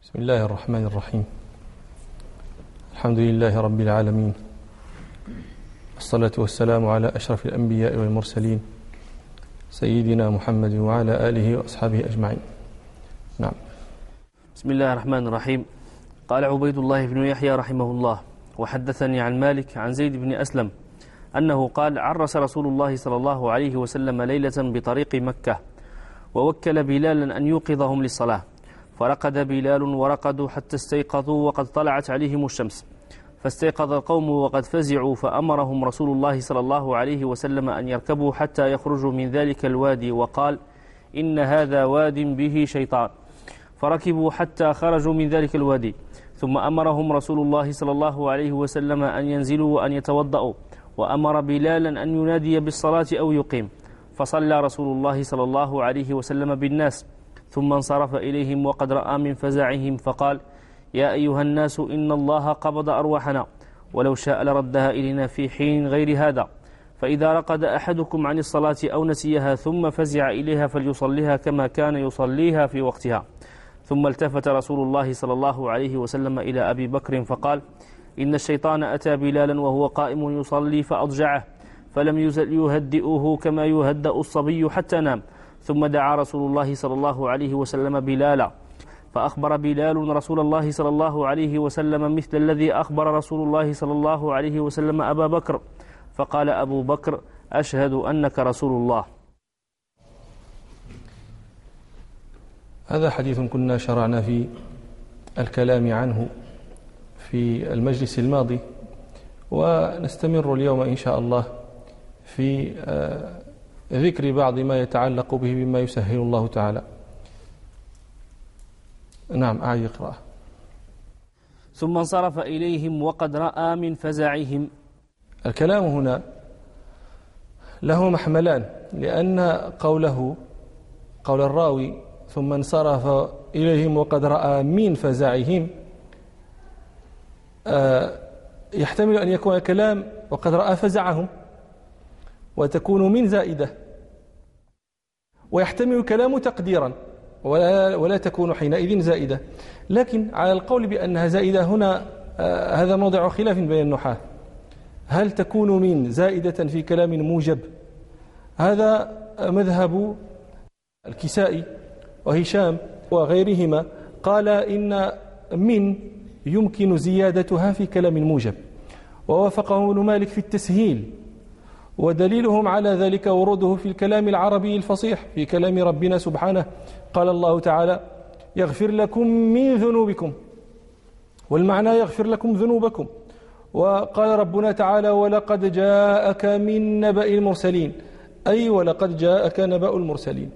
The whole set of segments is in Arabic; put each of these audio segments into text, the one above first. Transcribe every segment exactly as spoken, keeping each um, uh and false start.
بسم الله الرحمن الرحيم. الحمد لله رب العالمين، الصلاة والسلام على أشرف الأنبياء والمرسلين سيدنا محمد وعلى آله وأصحابه أجمعين. نعم. بسم الله الرحمن الرحيم. قال عبيد الله بن يحيى رحمه الله: وحدثني عن مالك عن زيد بن أسلم أنه قال: عرس رسول الله صلى الله عليه وسلم ليلة بطريق مكة، ووكل بلالا أن يوقظهم للصلاة، فرقد بلال ورقدوا حتى استيقظوا وقد طلعت عليهم الشمس، فاستيقظ القوم وقد فزعوا، فأمرهم رسول الله صلى الله عليه وسلم أن يركبوا حتى يخرجوا من ذلك الوادي، وقال: إن هذا واد به شيطان، فركبوا حتى خرجوا من ذلك الوادي، ثم أمرهم رسول الله صلى الله عليه وسلم أن ينزلوا وأن يتوضأوا، وأمر بلالا أن ينادي بالصلاة أو يقيم، فصلى رسول الله صلى الله عليه وسلم بالناس، ثم انصرف إليهم وقد رأى من فزعهم فقال: يا أيها الناس، إن الله قبض أرواحنا، ولو شاء لردها إلينا في حين غير هذا، فإذا رقد أحدكم عن الصلاة أو نسيها ثم فزع إليها فليصليها كما كان يصليها في وقتها. ثم التفت رسول الله صلى الله عليه وسلم إلى أبي بكر فقال: إن الشيطان أتى بلالا وهو قائم يصلي فأضجعه، فلم يزل يهدئه كما يهدأ الصبي حتى نام. ثم دعا رسول الله صلى الله عليه وسلم بلالا، فأخبر بلال رسول الله صلى الله عليه وسلم مثل الذي أخبر رسول الله صلى الله عليه وسلم أبا بكر، فقال أبو بكر: أشهد أنك رسول الله. هذا حديث كنا شرعنا في الكلام عنه في المجلس الماضي، ونستمر اليوم إن شاء الله في ذكر بعض ما يتعلق به بما يسهل الله تعالى. نعم، أعيد اقرأ. ثم انصرف إليهم وقد رأى من فزعهم. الكلام هنا له محملان، لأن قوله قول الراوي ثم انصرف إليهم وقد رأى من فزعهم يحتمل أن يكون الكلام وقد رأى فزعهم، وتكون من زائدة، ويحتمل الكلام تقديرا ولا, ولا تكون حينئذ زائدة. لكن على القول بأنها زائدة هنا آه هذا موضع خلاف بين النحاة. هل تكون من زائدة في كلام موجب؟ هذا مذهب الكسائي وهشام وغيرهما، قال إن من يمكن زيادتها في كلام موجب، ووافقه ابن مالك في التسهيل، ودليلهم على ذلك وروده في الكلام العربي الفصيح في كلام ربنا سبحانه. قال الله تعالى: يغفر لكم من ذنوبكم، والمعنى يغفر لكم ذنوبكم. وقال ربنا تعالى: ولقد جاءك من نبأ المرسلين، أي ولقد جاءك نبأ المرسلين.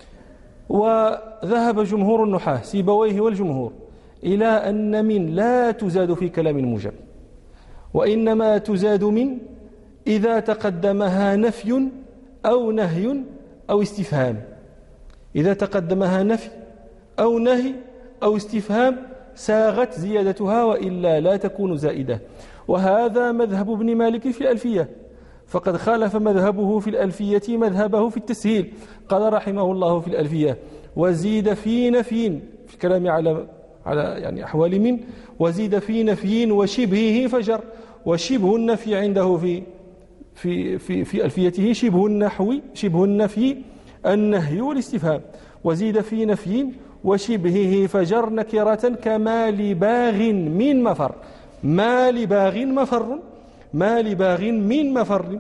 وذهب جمهور النحاة سيبويه والجمهور إلى أن من لا تزاد في كلام موجب، وإنما تزاد من إذا تقدمها نفي أو نهي أو استفهام. إذا تقدمها نفي أو نهي أو استفهام ساغت زيادتها، وإلا لا تكون زائدة. وهذا مذهب ابن مالك في الألفية، فقد خالف مذهبه في الألفية مذهبه في التسهيل. قال رحمه الله في الألفية: وزيد في نفي، في الكلام على على يعني أحوال من، وزيد في نفي وشبهه فجر. وشبه النفي عنده في في في في ألفيته شبه النحو شبه النفي النهي والاستفهام. وزيد في نفي وشبهه فجر نكرة كما لباغ من مفر. ما لباغ مفر، ما لباغ من مفر.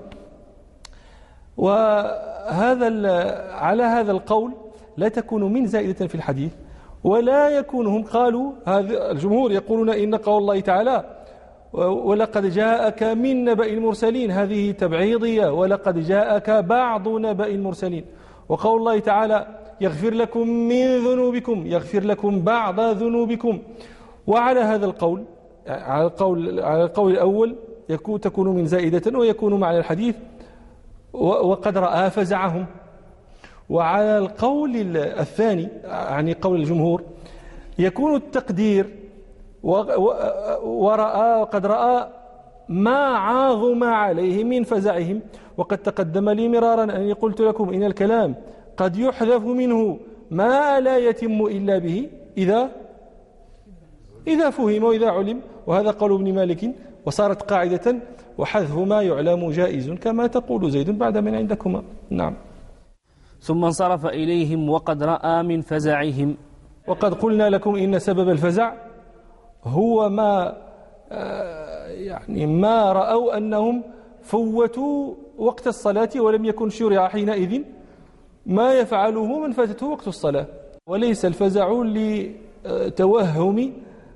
وهذا على هذا القول لا تكون من زائدة في الحديث، ولا يكون. هم قالوا، هذا الجمهور يقولون إن قول الله تعالى: ولقد جاءك من نبأ المرسلين، هذه تبعيضية، ولقد جاءك بعض نبأ المرسلين. وقول الله تعالى: يغفر لكم من ذنوبكم، يغفر لكم بعض ذنوبكم. وعلى هذا القول، على القول على القول الأول يكون تكون من زائدة، ويكون معنى الحديث وقد رأى فزعهم. وعلى القول الثاني، يعني قول الجمهور، يكون التقدير ورأى وقد رأى ما عاظم عليه من فزعهم. وقد تقدم لي مرارا أني قلت لكم إن الكلام قد يحذف منه ما لا يتم إلا به إذا إذا فهم وإذا علم، وهذا قول ابن مالك، وصارت قاعدة: وحذف ما يعلم جائز كما تقول زيد بعد من عندكما. نعم. ثم انصرف إليهم وقد رأى من فزعهم. وقد قلنا لكم إن سبب الفزع هو ما يعني ما رأوا أنهم فوتوا وقت الصلاة ولم يكن شرع حينئذ ما يفعله من فاتته وقت الصلاة، وليس الفزع لتوهم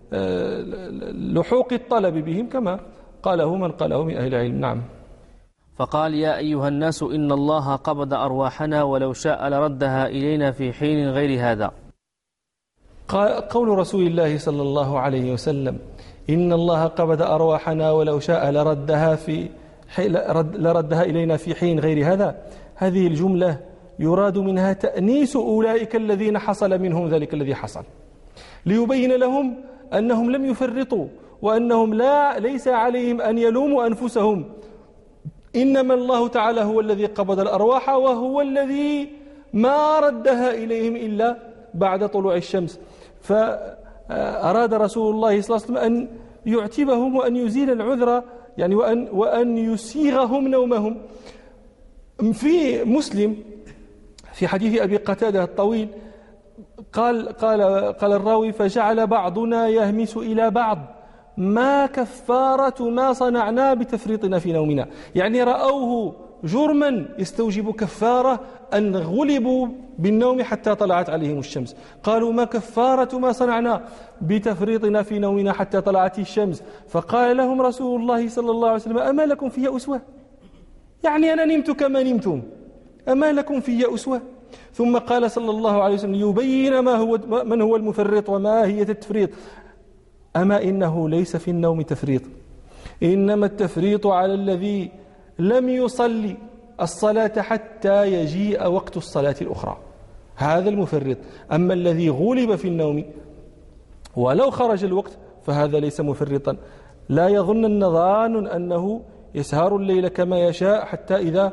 لحوق الطلب بهم كما قاله من قاله من أهل العلم. نعم. فقال: يا أيها الناس إن الله قبض أرواحنا ولو شاء لردها إلينا في حين غير هذا. قول رسول الله صلى الله عليه وسلم: إن الله قبض أرواحنا ولو شاء لردها في لردها إلينا في حين غير هذا، هذه الجملة يراد منها تأنيس أولئك الذين حصل منهم ذلك الذي حصل، ليبين لهم أنهم لم يفرطوا، وأنهم لا ليس عليهم أن يلوموا أنفسهم، إنما الله تعالى هو الذي قبض الأرواح، وهو الذي ما ردها إليهم إلا بعد طلوع الشمس. فأراد رسول الله صلى الله عليه وسلم أن يعتبهم وأن يزيل العذر، يعني وأن, وأن يسيغهم نومهم. في مسلم في حديث أبي قتادة الطويل قال, قال, قال الراوي: فجعل بعضنا يهمس إلى بعض ما كفارة ما صنعنا بتفريطنا في نومنا، يعني رأوه جرما يستوجب كفارة أن غلبوا بالنوم حتى طلعت عليهم الشمس. قالوا: ما كفارة ما صنعنا بتفريطنا في نومنا حتى طلعت الشمس؟ فقال لهم رسول الله صلى الله عليه وسلم: أما لكم في أسوة؟ يعني أنا نمت كما نمتم، أما لكم في أسوة؟ ثم قال صلى الله عليه وسلم يبين ما هو من هو المفرط وما هي التفريط: أما إنه ليس في النوم تفريط، إنما التفريط على الذي لم يصلي الصلاة حتى يجيء وقت الصلاة الأخرى، هذا المفرط. أما الذي غلب في النوم ولو خرج الوقت فهذا ليس مفرطا. لا يظن ظان أنه يسهر الليل كما يشاء حتى إذا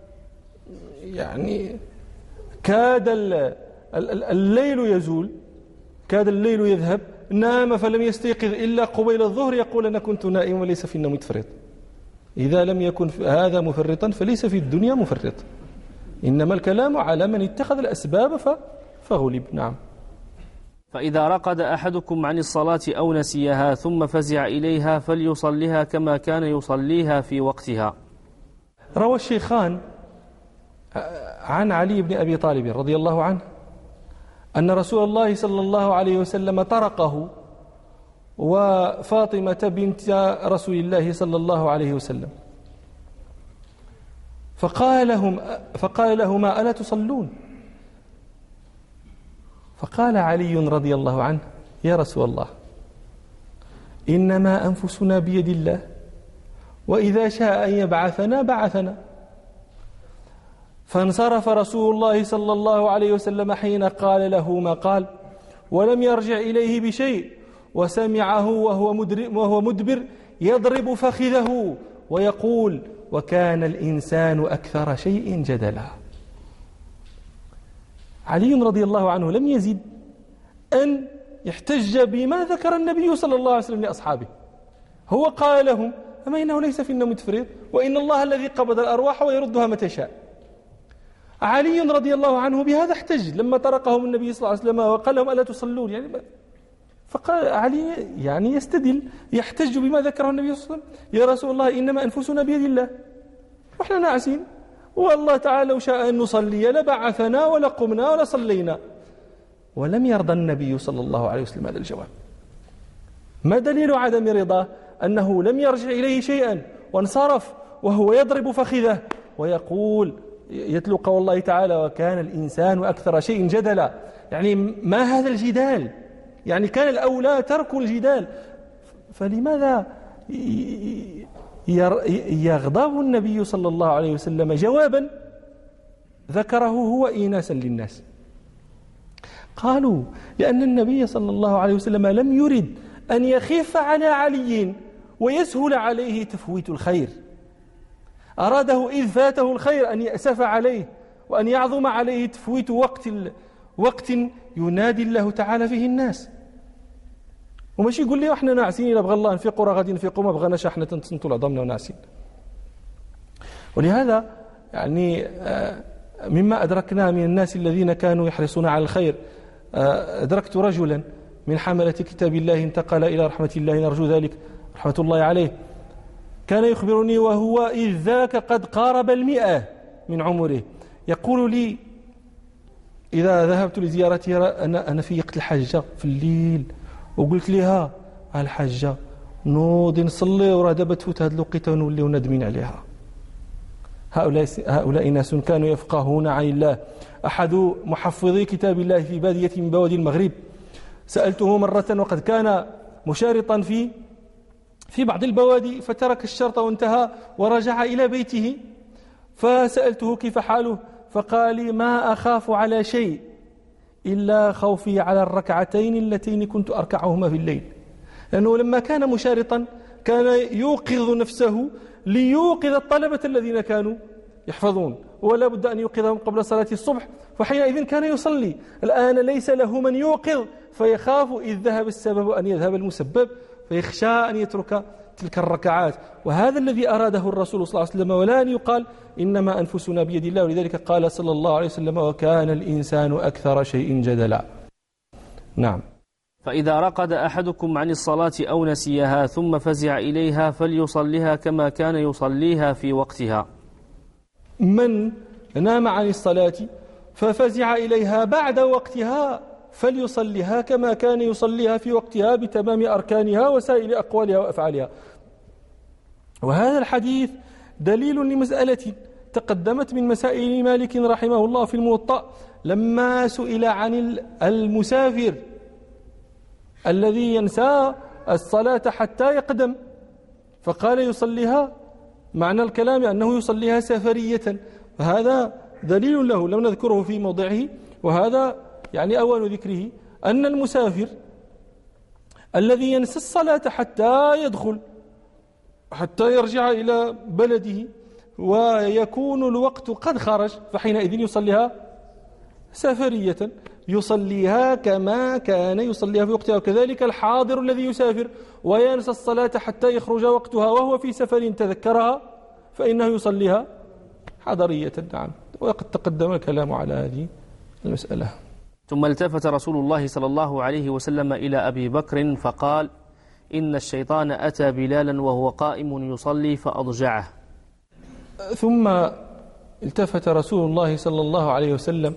يعني كاد الليل يزول، كاد الليل يذهب، نام فلم يستيقظ إلا قبيل الظهر يقول: أنا كنت نائم وليس في النوم تفريط. إذا لم يكن هذا مفرطا فليس في الدنيا مفرط، إنما الكلام على من اتخذ الأسباب فغلب. نعم. فإذا رقد أحدكم عن الصلاة أو نسيها ثم فزع إليها فليصليها كما كان يصليها في وقتها. روى الشيخان عن علي بن أبي طالب رضي الله عنه أن رسول الله صلى الله عليه وسلم طرقه وفاطمة بنت رسول الله صلى الله عليه وسلم، فقال لهم فقال لهما: ألا تصلون؟ فقال علي رضي الله عنه: يا رسول الله، إنما أنفسنا بيد الله، وإذا شاء أن يبعثنا بعثنا. فانصرف رسول الله صلى الله عليه وسلم حين قال له ما قال، ولم يرجع إليه بشيء، وسمعه وهو وهو مدبر يضرب فخذه ويقول: وكان الإنسان أكثر شيء جدلا. علي رضي الله عنه لم يزد أن يحتج بما ذكر النبي صلى الله عليه وسلم لأصحابه، هو قال لهم: أما إنه ليس في النوم تفريط، وإن الله الذي قبض الأرواح ويردها متى شاء. علي رضي الله عنه بهذا احتج لما طرقهم النبي صلى الله عليه وسلم وقال لهم: ألا تصلون؟ يعني فقال علي يعني يستدل يحتج بما ذكره النبي صلى الله عليه وسلم: يا رسول الله، إنما أنفسنا بيد الله، وإحنا ناعسين، والله تعالى لو شاء أن نصلي لبعثنا ولقمنا ولصلينا. ولم يرضى النبي صلى الله عليه وسلم هذا الجواب. ما دليل عدم رضاه؟ أنه لم يرجع إليه شيئا وانصرف وهو يضرب فخذه ويقول يتلو قول الله تعالى: وكان الإنسان أكثر شيء جدلا. يعني ما هذا الجدال؟ يعني كان الأولى ترك الجدال. فلماذا يغضب النبي صلى الله عليه وسلم جوابا ذكره هو إيناسا للناس؟ قالوا: لأن النبي صلى الله عليه وسلم لم يرد أن يخف على علي ويسهل عليه تفويت الخير، أراده إذ فاته الخير أن يأسف عليه وأن يعظم عليه تفويت وقت وقت ينادي الله تعالى فيه الناس. وماشي يقول لي احنا ناعسين إلا بغى الله نفيقوا راه غادي نفيقوا ما بغناش احنا تنصنتوا لعظامنا وناعسين. ولهذا يعني مما أدركنا من الناس الذين كانوا يحرصون على الخير، أدركت رجلا من حملة كتاب الله انتقل إلى رحمة الله نرجو ذلك رحمة الله عليه، كان يخبرني وهو إذ ذاك قد قارب المئة من عمره، يقول لي إذا ذهبت لزيارتها أنا أنا في وقت الحجة في الليل وقلت لها الحجة نوضي نصلي وراه دابا تفوت هذه الوقيته ونوليو نادمين عليها. هؤلاء هؤلاء ناس كانوا يفقهون عن الله. أحد محفظي كتاب الله في بادية من بوادي المغرب سألته مرة وقد كان مشارطا في في بعض البوادي فترك الشرط وانتهى ورجع إلى بيته، فسألته كيف حاله فقال لي ما أخاف على شيء إلا خوفي على الركعتين اللتين كنت أركعهما في الليل، لأنه لما كان مشارطا كان يوقظ نفسه ليوقظ الطلبة الذين كانوا يحفظون، ولا بد أن يوقظهم قبل صلاة الصبح، فحينئذ كان يصلي. الآن ليس له من يوقظ فيخاف إذ ذهب السبب أن يذهب المسبب، فيخشى أن يترك تلك الركعات. وهذا الذي أراده الرسول صلى الله عليه وسلم، ولا أن يقال إنما أنفسنا بيد الله. ولذلك قال صلى الله عليه وسلم وكان الإنسان أكثر شيء جدلا. نعم. فإذا رقد أحدكم عن الصلاة أو نسيها ثم فزع إليها فليصليها كما كان يصليها في وقتها. من نام عن الصلاة ففزع إليها بعد وقتها فليصليها كما كان يصليها في وقتها بتمام أركانها وسائر أقوالها وأفعالها. وهذا الحديث دليل لمسألة تقدمت من مسائل مالك رحمه الله في الموطأ لما سئل عن المسافر الذي ينسى الصلاة حتى يقدم، فقال يصليها، معنى الكلام أنه يصليها سفرية، فهذا دليل له لم نذكره في موضعه، وهذا يعني أول ذكره أن المسافر الذي ينسى الصلاة حتى يدخل حتى يرجع إلى بلده ويكون الوقت قد خرج فحينئذ يصليها سفرية، يصليها كما كان يصليها في وقتها. وكذلك الحاضر الذي يسافر وينسى الصلاة حتى يخرج وقتها وهو في سفر تذكرها فإنه يصليها حضرية. نعم. وقد تقدم الكلام على هذه المسألة. ثم التفت رسول الله صلى الله عليه وسلم إلى أبي بكر فقال إن الشيطان أتى بلالا وهو قائم يصلي فأضجعه. ثم التفت رسول الله صلى الله عليه وسلم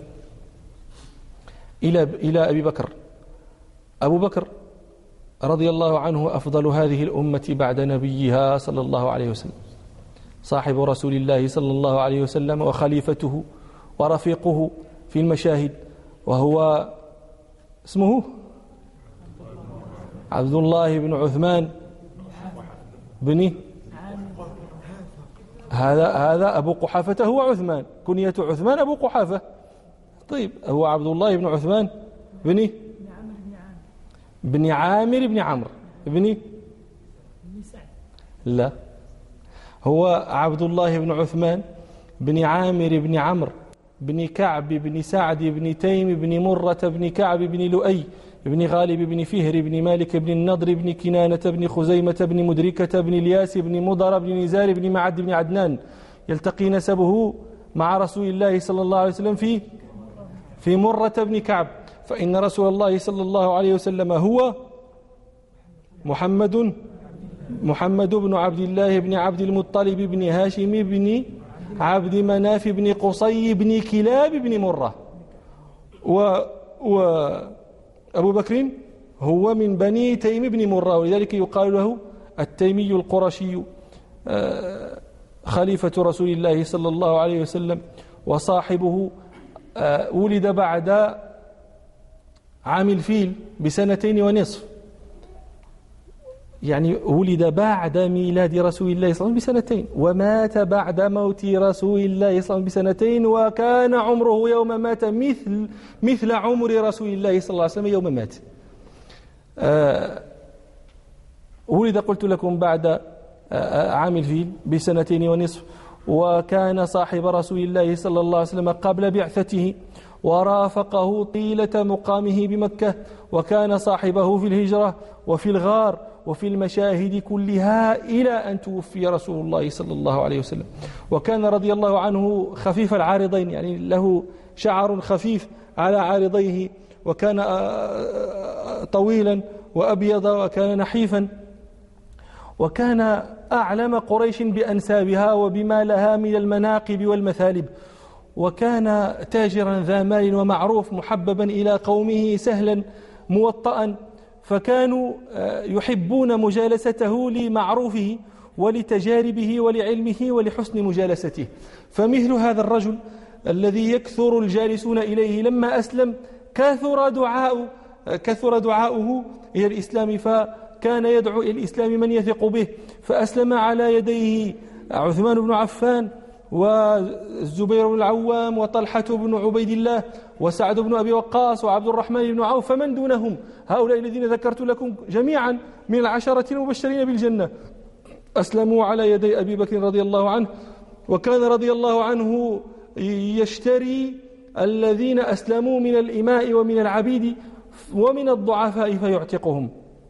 إلى إلى أبي بكر. أبو بكر رضي الله عنه أفضل هذه الأمة بعد نبيها صلى الله عليه وسلم، صاحب رسول الله صلى الله عليه وسلم وخليفته ورفيقه في المشاهد، وهو اسمه عبد الله بن عثمان بن هذا هذا أبو قحافة، هو عثمان، كنية عثمان أبو قحافة. طيب هو عبد الله بن عثمان بن بن عامر بن عمرو بن لا هو عبد الله بن عثمان بن عامر بن عمرو بن كعب بن سعد بن تيم بن مرة بن كعب بن لؤي بن غالب بن فهر بن مالك بن النضر بن كنانة بن خزيمة بن مدركة بن الياس بن مضر بن نزار بن معد بن عدنان، يلتقي نسبه مع رسول الله صلى الله عليه وسلم في في مرة بن كعب، فإن رسول الله صلى الله عليه وسلم هو محمد محمد بن عبد الله بن عبد المطلب بن هاشم بن عبد مناف بن قصي بن كلاب بن مرة. و وأبو بكر هو من بني تيم بن مرة، ولذلك يقال له التيمي القرشي، خليفة رسول الله صلى الله عليه وسلم وصاحبه. ولد بعد عام الفيل بسنتين ونصف، يعني ولد بعد ميلاد رسول الله صلى الله عليه وسلم بسنتين، ومات بعد موت رسول الله صلى الله عليه وسلم بسنتين، وكان عمره يوم مات مثل مثل عمر رسول الله صلى الله عليه وسلم يوم مات. آه ولد قلت لكم بعد آه عام الفيل بسنتين ونصف، وكان صاحب رسول الله صلى الله عليه وسلم قبل بعثته، ورافقه طيلة مقامه بمكة، وكان صاحبه في الهجرة وفي الغار وفي المشاهد كلها إلى أن توفي رسول الله صلى الله عليه وسلم. وكان رضي الله عنه خفيف العارضين، يعني له شعر خفيف على عارضيه، وكان طويلا وأبيض، وكان نحيفا، وكان أعلم قريش بأنسابها وبما لها من المناقب والمثالب، وكان تاجرا ذا مال ومعروف محببا إلى قومه سهلا موطئا، فكانوا يحبون مجالسته لمعروفه ولتجاربه ولعلمه ولحسن مجالسته. فمثل هذا الرجل الذي يكثر الجالسون إليه لما أسلم كثر دعاء كثر دعاؤه إلى الإسلام، فكان يدعو إلى الإسلام من يثق به، فأسلم على يديه عثمان بن عفان والزبير بن العوام وطلحة بن عبيد الله وسعد بن أبي وقاص وعبد الرحمن بن عوف، فمن دونهم هؤلاء الذين ذكرت لكم جميعا من العشرة المبشرين بالجنة أسلموا على يدي أبي بكر رضي الله عنه. وكان رضي الله عنه يشتري الذين أسلموا من الإماء ومن العبيد ومن الضعفاء فيعتقهم.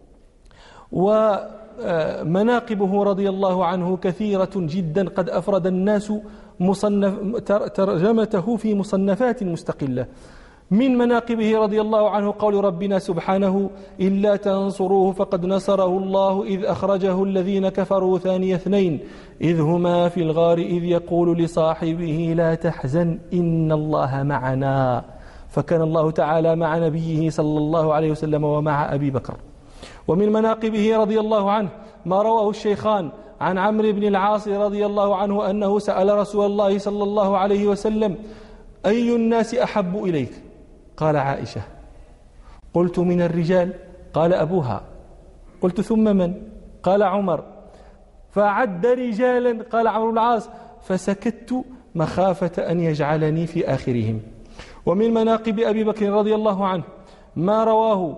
ومناقبه رضي الله عنه كثيرة جدا، قد أفرد الناس مصنف ترجمته في مصنفات مستقلة. من مناقبه رضي الله عنه قول ربنا سبحانه: إلا تنصروه فقد نصره الله إذ أخرجه الذين كفروا ثاني اثنين إذ هما في الغار إذ يقول لصاحبه لا تحزن إن الله معنا. فكان الله تعالى مع نبيه صلى الله عليه وسلم ومع أبي بكر. ومن مناقبه رضي الله عنه ما رواه الشيخان عن عمرو بن العاص رضي الله عنه أنه سأل رسول الله صلى الله عليه وسلم: أي الناس أحب إليك؟ قال: عائشة. قلت: من الرجال؟ قال: أبوها. قلت: ثم من؟ قال: عمر. فعد رجالا، قال عمرو بن العاص، فسكت مخافة أن يجعلني في آخرهم. ومن مناقب أبي بكر رضي الله عنه ما رواه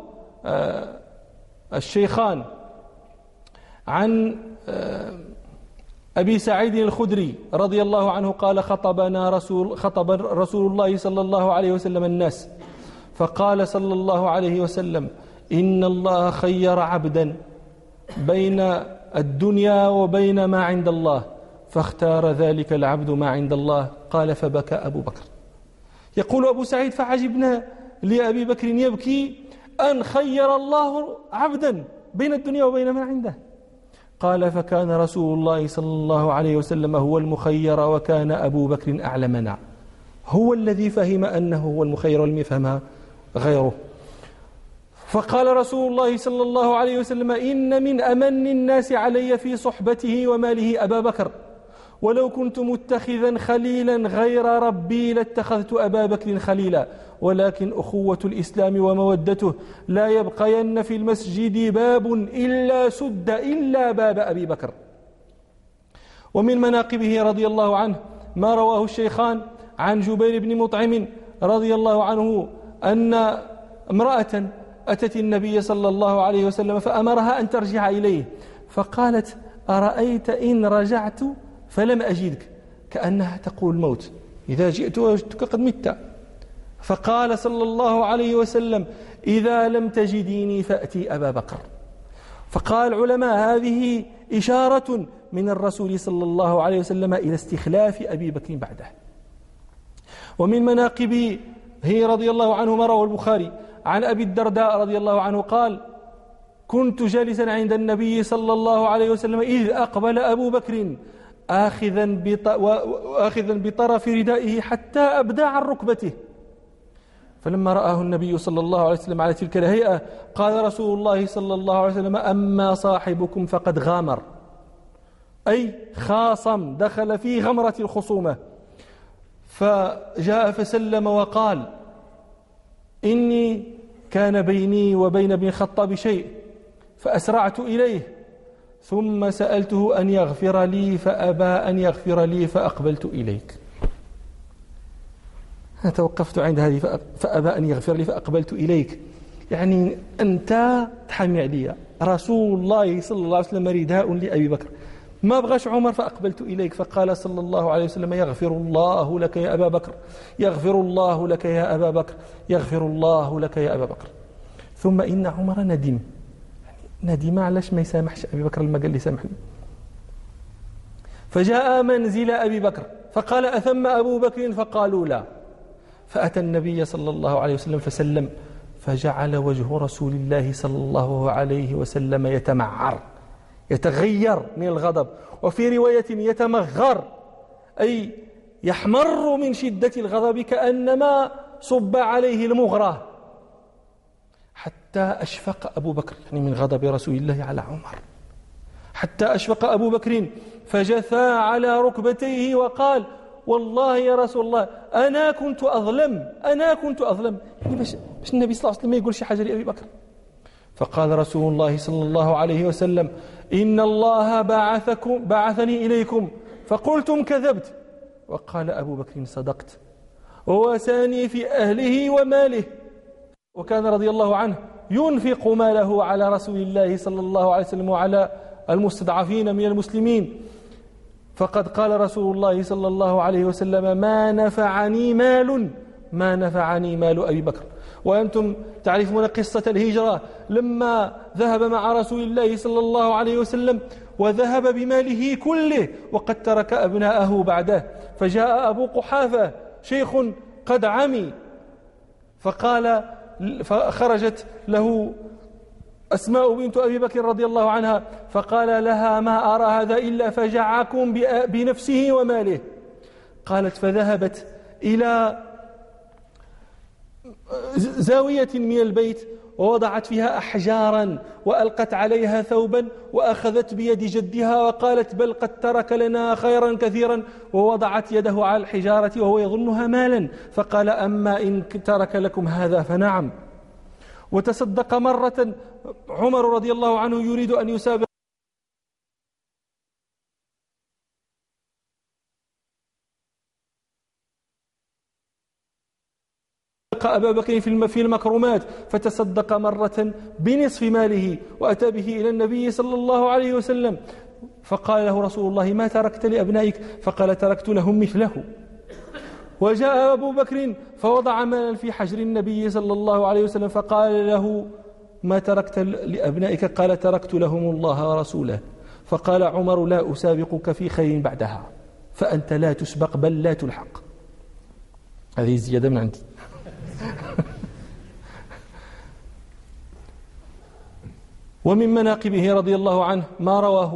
الشيخان عن أبي سعيد الخدري رضي الله عنه قال: خطبنا رسول خطب رسول الله صلى الله عليه وسلم الناس، فقال صلى الله عليه وسلم: إن الله خير عبدا بين الدنيا وبين ما عند الله، فاختار ذلك العبد ما عند الله. قال: فبكى أبو بكر. يقول أبو سعيد: فعجبنا لأبي بكر يبكي أن خير الله عبدا بين الدنيا وبين ما عنده. قال: فكان رسول الله صلى الله عليه وسلم هو المخير، وكان أبو بكر أعلمنا، هو الذي فهم أنه هو المخير ولم يفهمها غيره. فقال رسول الله صلى الله عليه وسلم: إن من أمن الناس علي في صحبته وماله أبا بكر، ولو كنت متخذا خليلا غير ربي لاتخذت أبا بكر خليلا، ولكن أخوة الإسلام ومودته لا يبقين في المسجد باب إلا سد إلا باب أبي بكر. ومن مناقبه رضي الله عنه ما رواه الشيخان عن جبير بن مطعم رضي الله عنه أن امرأة أتت النبي صلى الله عليه وسلم فأمرها أن ترجع إليه، فقالت: أرأيت إن رجعت فلم أجدك؟ كأنها تقول الموت، إذا جئت وجدتك قد مت. فقال صلى الله عليه وسلم: إذا لم تجديني فأتي أبا بكر. فقال العلماء: هذه إشارة من الرسول صلى الله عليه وسلم إلى استخلاف أبي بكر بعده. ومن مناقبه هي رضي الله عنه ما رواه البخاري عن أبي الدرداء رضي الله عنه قال: كنت جالسا عند النبي صلى الله عليه وسلم إذ أقبل أبو بكر آخذا بطرف ردائه حتى أبدى عن ركبته، فلما رآه النبي صلى الله عليه وسلم على تلك الهيئة قال رسول الله صلى الله عليه وسلم: أما صاحبكم فقد غامر، أي خاصم، دخل في غمرة الخصومة. فجاء فسلم وقال: إني كان بيني وبين ابن الخطاب شيء فأسرعت إليه، ثم سألته أن يغفر لي فأبى أن يغفر لي فأقبلت إليك. أنا توقفت عند هذه فأبى أن يغفر لي فأقبلت إليك، يعني أنت تحمي علي، رسول الله صلى الله عليه وسلم رداء لأبي بكر، ما بغاش عمر فأقبلت إليك. فقال صلى الله عليه وسلم يغفر الله لك يا أبا بكر، يغفر الله لك يا أبا بكر، يغفر الله لك يا أبا بكر. ثم إن عمر ندم، ندم علاش ما يسامحش أبي بكر لما قال لي سامحني. فجاء منزل أبي بكر فقال أثم أبو بكر؟ فقالوا لا. فأتى النبي صلى الله عليه وسلم فسلم، فجعل وجه رسول الله صلى الله عليه وسلم يتمعر، يتغير من الغضب، وفي رواية يتمغر، أي يحمر من شدة الغضب كأنما صب عليه المغرى، حتى أشفق أبو بكر، يعني من غضب رسول الله على عمر، حتى أشفق أبو بكر فجثى على ركبتيه وقال والله يا رسول الله أنا كنت أظلم، أنا كنت أظلم. يعني باش النبي صلى الله عليه وسلم ما يقول شي حاجة لأبي بكر. فقال رسول الله صلى الله عليه وسلم إن الله بعثكم بعثني إليكم فقلتم كذبت. وقال أبو بكر صدقت، وواساني في أهله وماله. وكان رضي الله عنه ينفق ماله على رسول الله صلى الله عليه وسلم وعلى المستضعفين من المسلمين. فقد قال رسول الله صلى الله عليه وسلم ما نفعني مال ما نفعني مال أبي بكر. وأنتم تعرفون قصة الهجرة لما ذهب مع رسول الله صلى الله عليه وسلم وذهب بماله كله وقد ترك أبناءه بعده. فجاء أبو قحافة شيخ قد عمي، فقال فخرجت له أسماء بنت أبي بكر رضي الله عنها فقال لها ما أرى هذا إلا فجعكم بنفسه وماله. قالت فذهبت إلى زاوية من البيت ووضعت فيها أحجارا وألقت عليها ثوبا وأخذت بيد جدها وقالت بل قد ترك لنا خيرا كثيرا، ووضعت يده على الحجارة وهو يظنها مالا، فقال أما إن ترك لكم هذا فنعم. وتصدق مرة عمر رضي الله عنه يريد أن يسابق أبا بكر في المكرمات، فتصدق مرة بنصف ماله وأتى به إلى النبي صلى الله عليه وسلم، فقال له رسول الله ما تركت لأبنائك؟ فقال تركت لهم مثله. وجاء أبو بكر فوضع مالا في حجر النبي صلى الله عليه وسلم فقال له ما تركت لأبنائك؟ قال تركت لهم الله ورسوله. فقال عمر لا أسابقك في خير بعدها، فأنت لا تسبق بل لا تلحق. هذه زيادة من عندي. ومن مناقبه رضي الله عنه ما رواه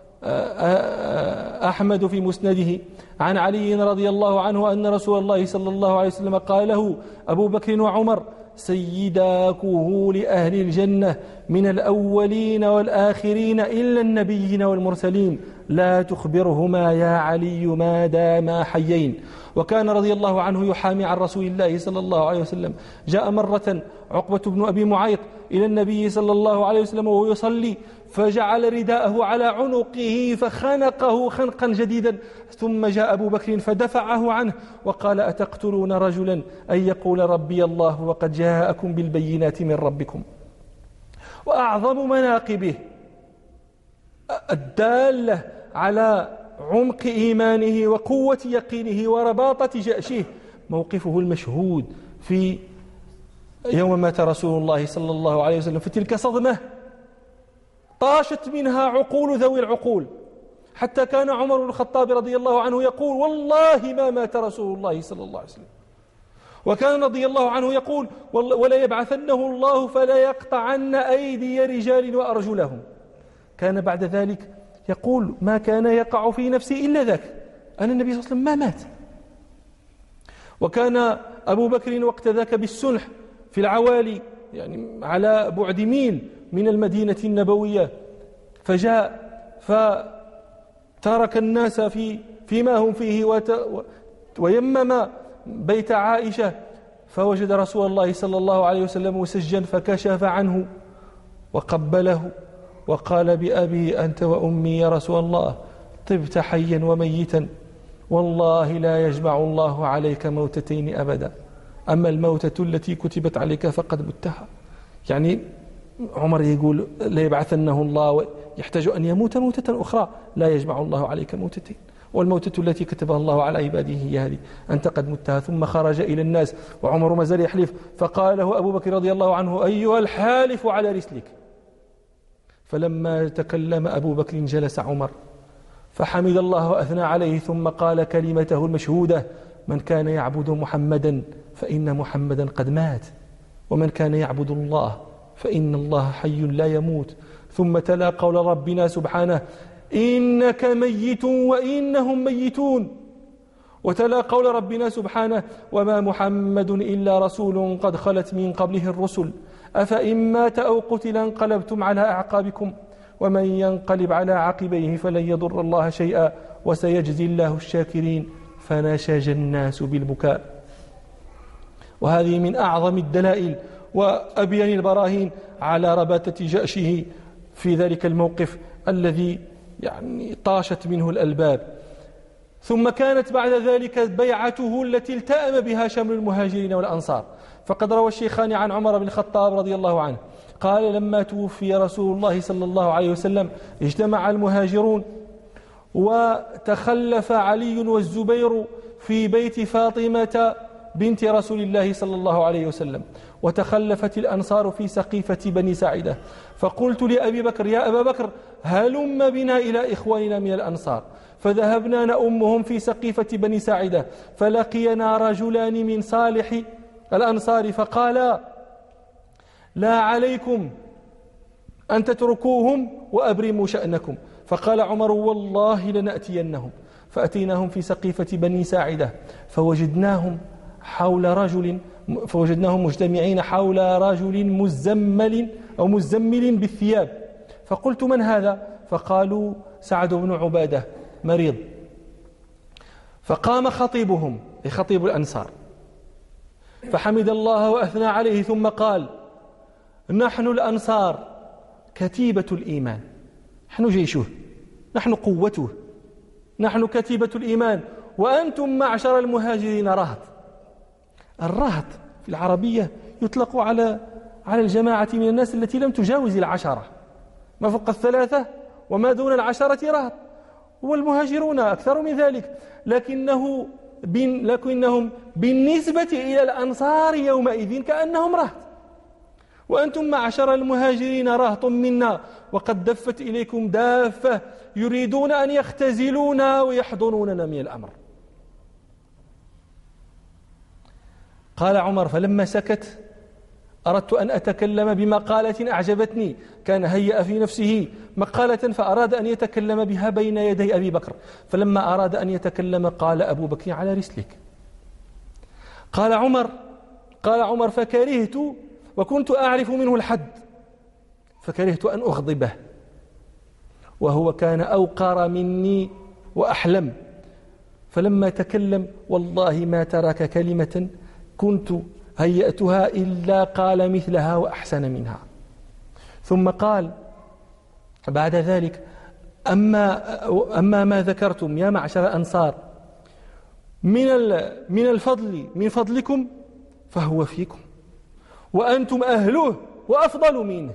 أحمد في مسنده عن علي رضي الله عنه أن رسول الله صلى الله عليه وسلم قال له أبو بكر وعمر سيدا كهول أهل الجنة من الأولين والآخرين إلا النبيين والمرسلين لا تخبرهما يا علي ما داما حيين. وكان رضي الله عنه يحامي عن رسول الله صلى الله عليه وسلم. جاء مرة عقبة بن أبي معيط إلى النبي صلى الله عليه وسلم وهو يصلي فجعل رداءه على عنقه فخنقه خنقا جديدا، ثم جاء أبو بكر فدفعه عنه وقال أتقتلون رجلا أن يقول ربي الله وقد جاءكم بالبينات من ربكم. وأعظم مناقبه الدالة على عمق إيمانه وقوة يقينه ورباطة جأشه موقفه المشهود في يوم مات رسول الله صلى الله عليه وسلم، فتلك صدمة طاشت منها عقول ذوي العقول، حتى كان عمر بن الخطاب رضي الله عنه يقول والله ما مات رسول الله صلى الله عليه وسلم. وكان رضي الله عنه يقول ولا يبعثنه الله فلا يقطعن أيدي رجال وأرجلهم. كان بعد ذلك يقول ما كان يقع في نفسي إلا ذاك، أن النبي صلى الله عليه وسلم ما مات. وكان أبو بكر وقت ذاك بالسنح في العوالي، يعني على بعد ميل من المدينة النبوية، فجاء فترك الناس في فيما هم فيه ويمم بيت عائشة، فوجد رسول الله صلى الله عليه وسلم مسجا فكشف عنه وقبله وقال بأبي أنت وأمي يا رسول الله طبت حيا وميتا، والله لا يجمع الله عليك موتتين أبدا، أما الموتة التي كتبت عليك فقد متها. يعني عمر يقول لا يبعثنه الله يحتاج أن يموت موتة أخرى، لا يجمع الله عليك موتتين، والموتة التي كتبها الله على عباده هي هذه أنت قد متها. ثم خرج إلى الناس وعمر ما زال يحلف، فقال له أبو بكر رضي الله عنه أيها الحالف على رسلك. فلما تكلم أبو بكر جلس عمر فحمد الله وأثنى عليه، ثم قال كلمته المشهودة: من كان يعبد محمدا فإن محمدا قد مات، ومن كان يعبد الله فإن الله حي لا يموت. ثم تلا قول ربنا سبحانه: إنك ميت وإنهم ميتون. وتلا قول ربنا سبحانه: وما محمد إلا رسول قد خلت من قبله الرسل أفإن مات أو قتل انقلبتم على أعقابكم ومن ينقلب على عقبيه فلن يضر الله شيئا وسيجزي الله الشاكرين. فنشج الناس بالبكاء. وهذه من أعظم الدلائل وأبين البراهين على رباتة جأشه في ذلك الموقف الذي يعني طاشت منه الألباب. ثم كانت بعد ذلك بيعته التي التأم بها شمل المهاجرين والأنصار. فقد روى الشيخان عن عمر بن الخطاب رضي الله عنه قال: لما توفي رسول الله صلى الله عليه وسلم اجتمع المهاجرون وتخلف علي والزبير في بيت فاطمة بنت رسول الله صلى الله عليه وسلم، وتخلفت الأنصار في سقيفة بني ساعدة. فقلت لأبي بكر: يا أبا بكر هلم بنا إلى إخواننا من الأنصار. فذهبنا نأمهم في سقيفة بني ساعدة، فلقينا رجلان من صالح الأنصار فقالا: لا عليكم أن تتركوهم وأبرموا شأنكم. فقال عمر: والله لنأتينهم. فأتيناهم في سقيفة بني ساعدة فوجدناهم حول رجل فوجدناهم مجتمعين حول رجل مزمل أو مزمل بالثياب. فقلت: من هذا؟ فقالوا: سعد بن عبادة مريض. فقام خطيبهم خطيب الأنصار فحمد الله وأثنى عليه، ثم قال: نحن الأنصار كتيبة الإيمان، نحن جيشه، نحن قوته، نحن كتيبة الإيمان، وأنتم معشر المهاجرين رهط. الرهط في العربية يطلق على على الجماعة من الناس التي لم تجاوز العشرة، ما فوق الثلاثة وما دون العشرة رهط، والمهاجرون أكثر من ذلك، لكنه لكنهم بالنسبة إلى الأنصار يومئذ كأنهم رهط. وأنتم معشر المهاجرين رهط منا، وقد دفت إليكم دافة يريدون أن يختزلونا ويحضنوننا من الأمر. قال عمر: فلما سكت أردت أن أتكلم بمقالة أعجبتني، كان هيأ في نفسه مقالة فأراد أن يتكلم بها بين يدي أبي بكر. فلما أراد أن يتكلم قال أبو بكر: على رسلك. قال عمر قال عمر فكرهت، وكنت أعرف منه الحد، فكرهت أن أغضبه، وهو كان أوقر مني وأحلم. فلما تكلم والله ما ترك كلمة كنت هيأتها إلا قال مثلها وأحسن منها. ثم قال بعد ذلك: أما, أما ما ذكرتم يا معشر الأنصار من من الفضل من فضلكم فهو فيكم، وأنتم أهله وأفضل منه.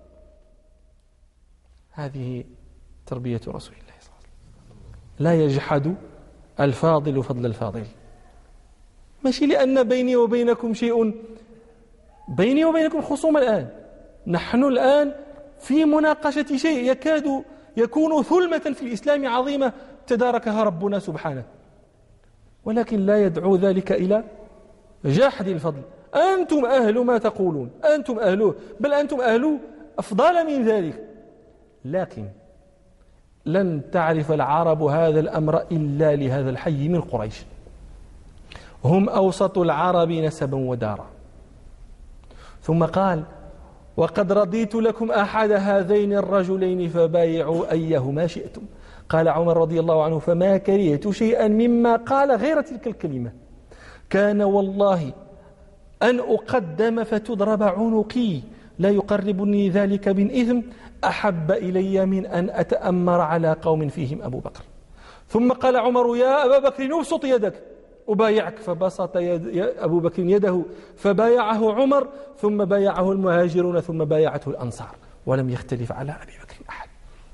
هذه تربية رسول الله صلى الله عليه وسلم. لا يجحد الفاضل فضل الفاضل، ماشي لأن بيني وبينكم شيء، بيني وبينكم خصومة الآن، نحن الآن في مناقشة شيء يكاد يكون ثلمة في الإسلام عظيمة تداركها ربنا سبحانه، ولكن لا يدعو ذلك إلى جحد الفضل. أنتم أهل ما تقولون، أنتم أهله، بل أنتم أهل أفضل من ذلك. لكن لن تعرف العرب هذا الأمر إلا لهذا الحي من قريش، هم أوسط العرب نسبا ودارا. ثم قال: وقد رضيت لكم أحد هذين الرجلين فبايعوا أيهما شئتم. قال عمر رضي الله عنه: فما كرهت شيئا مما قال غير تلك الكلمة، كان والله أن أقدم فتضرب عنقي لا يقربني ذلك من إثم أحب إلي من أن أتأمر على قوم فيهم أبو بكر. ثم قال عمر: يا أبا بكر ابسط يدك أبايعك. فبسط يد أبو بكر يده فبايعه عمر، ثم بايعه المهاجرون، ثم بايعته الأنصار، ولم يختلف على أبي بكر أحد.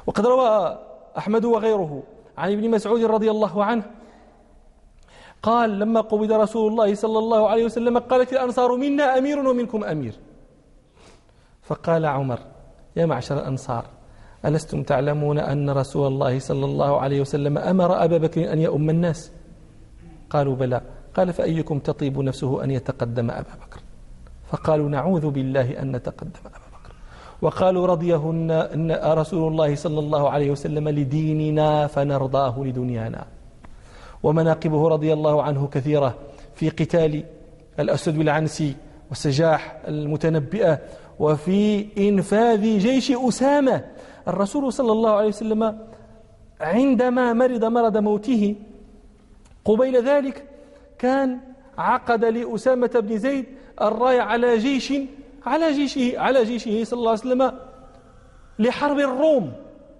وقد روى أحمد وغيره عن ابن مسعود رضي الله عنه قال لما قبض رسول الله صلى الله عليه وسلم قالت الأنصار منا أمير ومنكم أمير، فقال عمر يا معشر الأنصار ألستم تعلمون أن رسول الله صلى الله عليه وسلم أمر أبا بكر أن يؤم الناس؟ قالوا بلى. قال فأيكم تطيب نفسه أن يتقدم أبا بكر؟ فقالوا نعوذ بالله أن نتقدم أبا بكر. وقالوا رضيهن رسول الله صلى الله عليه وسلم لديننا فنرضاه لدنيانا. ومناقبه رضي الله عنه كثيرة في قتال الأسد العنسي والسجاح المتنبئة وفي إنفاذ جيش أسامة. الرسول صلى الله عليه وسلم عندما مرض مرض موته قبيل ذلك كان عقد لأسامة بن زيد الراية على جيش على جيشه على جيشه صلى الله عليه وسلم لحرب الروم.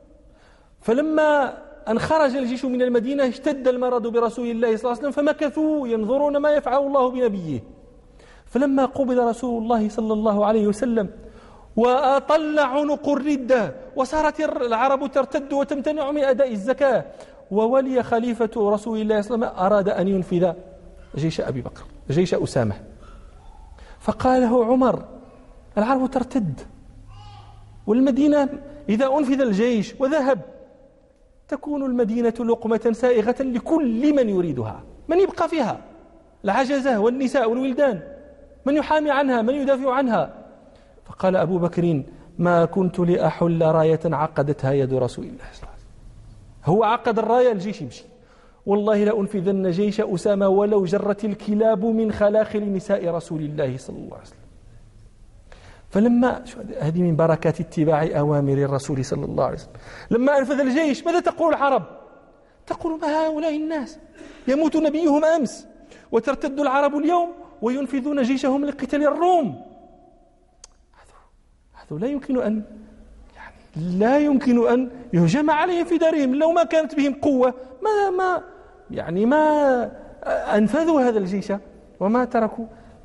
فلما أن خرج الجيش من المدينة اشتد المرض برسول الله صلى الله عليه وسلم فمكثوا ينظرون ما يفعل الله بنبيه. فلما قبض رسول الله صلى الله عليه وسلم وأطل عنق الردة وصارت العرب ترتد وتمتنع من أداء الزكاة وولي خليفة رسول الله صلى الله عليه وسلم أراد أن ينفذ جيش أبي بكر جيش أسامة، فقال له عمر العرب ترتد والمدينة إذا أنفذ الجيش وذهب تكون المدينة لقمة سائغة لكل من يريدها، من يبقى فيها العجزة والنساء والولدان، من يحامي عنها من يدافع عنها. فقال أبو بكر ما كنت لأحل راية عقدتها يد رسول الله صلى الله عليه وسلم. هو عقد الراية الجيش يمشي، والله لأنفذن جيش أسامة ولو جرت الكلاب من خلاخل نساء رسول الله صلى الله عليه وسلم. فلما هذه من بركات اتباع أوامر الرسول صلى الله عليه وسلم. لما أنفذ الجيش ماذا تقول العرب؟ تقول ما هؤلاء الناس يموت نبيهم أمس وترتد العرب اليوم وينفذون جيشهم لقتال الروم. هذا لا يمكن أن يعني لا يمكن أن يهجم عليهم في دارهم. لو ما كانت بهم قوة ما ما يعني ما أنفذوا هذا الجيش وما تركوا.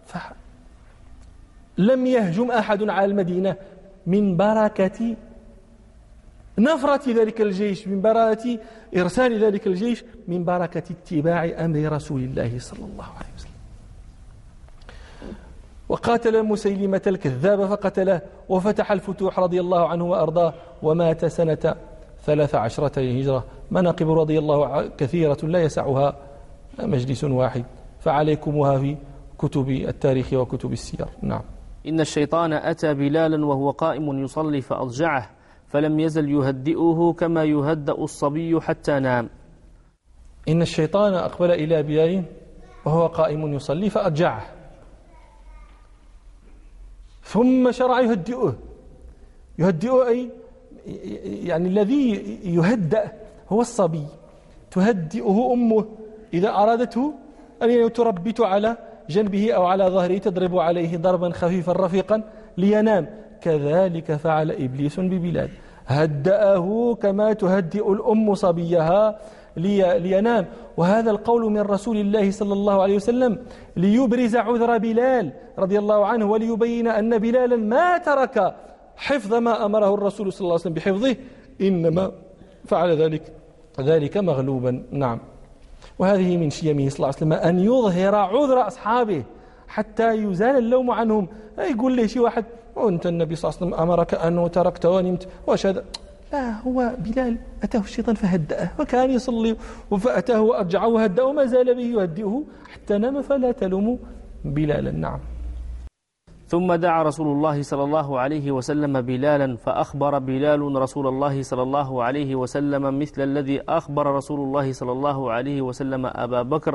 لم يهجم أحد على المدينة من بركة نفرة ذلك الجيش، من بركة إرسال ذلك الجيش، من بركة اتباع أمر رسول الله صلى الله عليه وسلم. وقاتل مسيلمة الكذاب فقتله وفتح الفتوح رضي الله عنه وأرضاه ومات سنة ثلاث عشرة هجرة. مناقب رضي الله كثيرة لا يسعها مجلس واحد، فعليكمها في كتب التاريخ وكتب السير. نعم. إن الشيطان أتى بلالا وهو قائم يصلي فأضجعه فلم يزل يهدئه كما يهدأ الصبي حتى نام. إن الشيطان أقبل إلى بلال وهو قائم يصلي فأضجعه ثم شرع يهدئه. يهدئه أي يعني الذي يهدأ هو الصبي، تهدئه أمه إذا أرادته أن تربت على جنبه أو على ظهره تضرب عليه ضربا خفيفا رفيقا لينام. كذلك فعل إبليس ببلال، هدأه كما تهدئ الأم صبيها لي لينام. وهذا القول من رسول الله صلى الله عليه وسلم ليبرز عذر بلال رضي الله عنه وليبين أن بلالا ما ترك حفظ ما أمره الرسول صلى الله عليه وسلم بحفظه، إنما فعل ذلك ذلك مغلوبا. نعم. وهذه من شيمه صلى الله عليه وسلم أن يظهر عذر أصحابه حتى يزال اللوم عنهم. يقول لي شي واحد وأنت النبي صلى الله عليه وسلم أمرك أنه تركت ونمت وشهد. لا، هو بلال أتاه الشيطان فهدأه وكان يصلي فأتاه وأرجعه وهدأه وما زال به يهدئه حتى نام، فلا تلوموا بلالا. نعم. ثم دعا رسول الله صلى الله عليه وسلم بلالا فأخبر بلال رسول الله صلى الله عليه وسلم مثل الذي أخبر رسول الله صلى الله عليه وسلم أبا بكر.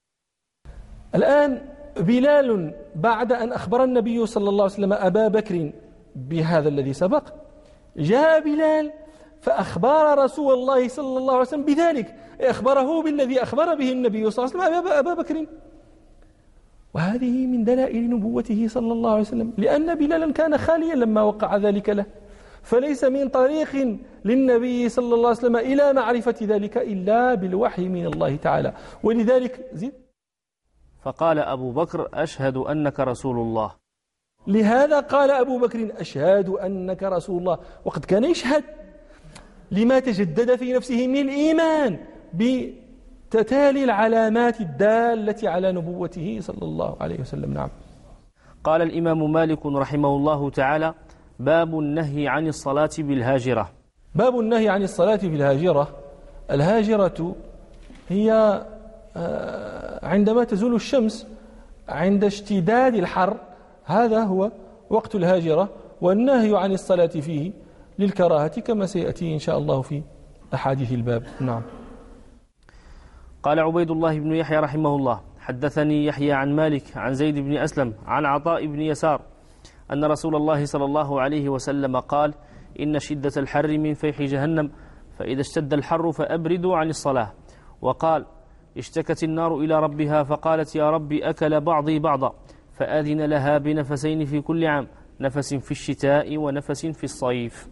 الآن بلال بعد أن أخبر النبي صلى الله عليه وسلم أبا بكر بهذا الذي سبق، جاء بلال فأخبر رسول الله صلى الله عليه وسلم بذلك، أخبره بالذي أخبر به النبي صلى الله عليه وسلم أبا بكر. وهذه من دلائل نبوته صلى الله عليه وسلم، لأن بلالا كان خاليا لما وقع ذلك له، فليس من طريق للنبي صلى الله عليه وسلم إلى معرفة ذلك إلا بالوحي من الله تعالى. ولذلك زيد فقال أبو بكر أشهد أنك رسول الله. لهذا قال أبو بكر أشهد أنك رسول الله، وقد كان يشهد لما تجدد في نفسه من الإيمان بتتالي العلامات الدالة على نبوته صلى الله عليه وسلم. نعم. قال الإمام مالك رحمه الله تعالى: باب النهي عن الصلاة بالهاجرة. باب النهي عن الصلاة في الهاجرة. الهاجرة هي عندما تزول الشمس عند اشتداد الحر، هذا هو وقت الهاجرة، والنهي عن الصلاة فيه للكراهة كما سيأتي إن شاء الله في أحاديث الباب. نعم. قال عبيد الله بن يحيى رحمه الله: حدثني يحيى عن مالك عن زيد بن أسلم عن عطاء بن يسار أن رسول الله صلى الله عليه وسلم قال: إن شدة الحر من فيح جهنم، فإذا اشتد الحر فأبردوا عن الصلاة. وقال: اشتكت النار إلى ربها فقالت: يا رب أكل بعضي بعضا، فآذن لها بنفسين في كل عام، نفس في الشتاء ونفس في الصيف.